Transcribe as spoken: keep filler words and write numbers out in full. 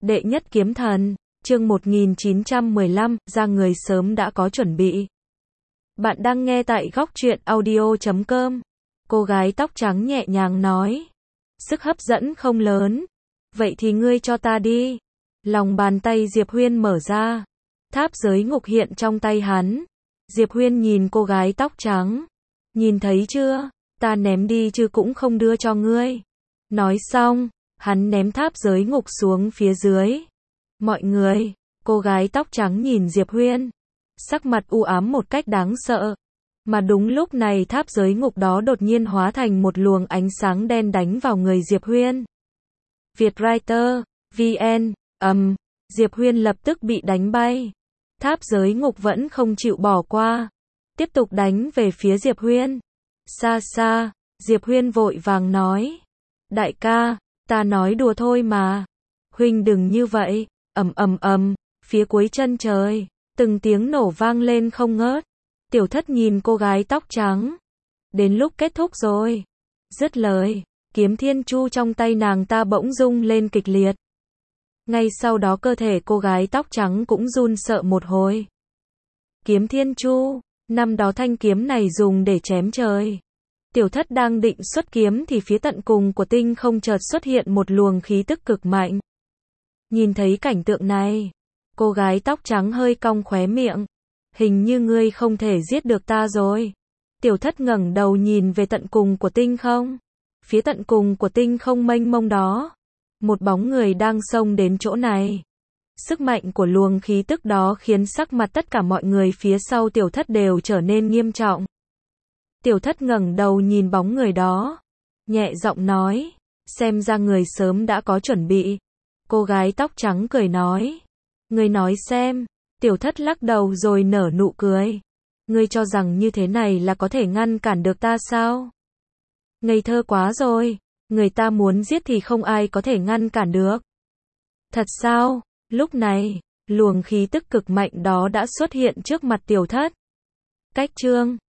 Đệ nhất kiếm thần, chương một nghìn chín trăm mười lăm, ra người sớm đã có chuẩn bị. Bạn đang nghe tại góc truyện audio chấm com. Cô gái tóc trắng nhẹ nhàng nói. Sức hấp dẫn không lớn. Vậy thì ngươi cho ta đi. Lòng bàn tay Diệp Huyên mở ra. Tháp giới ngục hiện trong tay hắn. Diệp Huyên nhìn cô gái tóc trắng. Nhìn thấy chưa? Ta ném đi chứ cũng không đưa cho ngươi. Nói xong, hắn ném tháp giới ngục xuống phía dưới. Mọi người, cô gái tóc trắng nhìn Diệp Huyên. Sắc mặt u ám một cách đáng sợ. Mà đúng lúc này tháp giới ngục đó đột nhiên hóa thành một luồng ánh sáng đen đánh vào người Diệp Huyên. Vietwriter, vê en, ầm, um, Diệp Huyên lập tức bị đánh bay. Tháp giới ngục vẫn không chịu bỏ qua. Tiếp tục đánh về phía Diệp Huyên. Xa xa, Diệp Huyên vội vàng nói. Đại ca, ta nói đùa thôi mà. Huynh đừng như vậy. Ầm ầm ầm, phía cuối chân trời, từng tiếng nổ vang lên không ngớt. Tiểu Thất nhìn cô gái tóc trắng. Đến lúc kết thúc rồi. Dứt lời, kiếm thiên chu trong tay nàng ta bỗng rung lên kịch liệt. Ngay sau đó cơ thể cô gái tóc trắng cũng run sợ một hồi. Kiếm thiên chu, năm đó thanh kiếm này dùng để chém trời. Tiểu Thất đang định xuất kiếm thì phía tận cùng của tinh không chợt xuất hiện một luồng khí tức cực mạnh. Nhìn thấy cảnh tượng này, cô gái tóc trắng hơi cong khóe miệng. Hình như ngươi không thể giết được ta rồi. Tiểu Thất ngẩng đầu nhìn về tận cùng của tinh không. Phía tận cùng của tinh không mênh mông đó, một bóng người đang xông đến chỗ này. Sức mạnh của luồng khí tức đó khiến sắc mặt tất cả mọi người phía sau Tiểu Thất đều trở nên nghiêm trọng. Tiểu Thất ngẩng đầu nhìn bóng người đó, nhẹ giọng nói, xem ra người sớm đã có chuẩn bị. Cô gái tóc trắng cười nói, ngươi nói xem. Tiểu Thất lắc đầu rồi nở nụ cười. Ngươi cho rằng như thế này là có thể ngăn cản được ta sao? Ngây thơ quá rồi, người ta muốn giết thì không ai có thể ngăn cản được. Thật sao? Lúc này, luồng khí tức cực mạnh đó đã xuất hiện trước mặt Tiểu Thất. Cách chương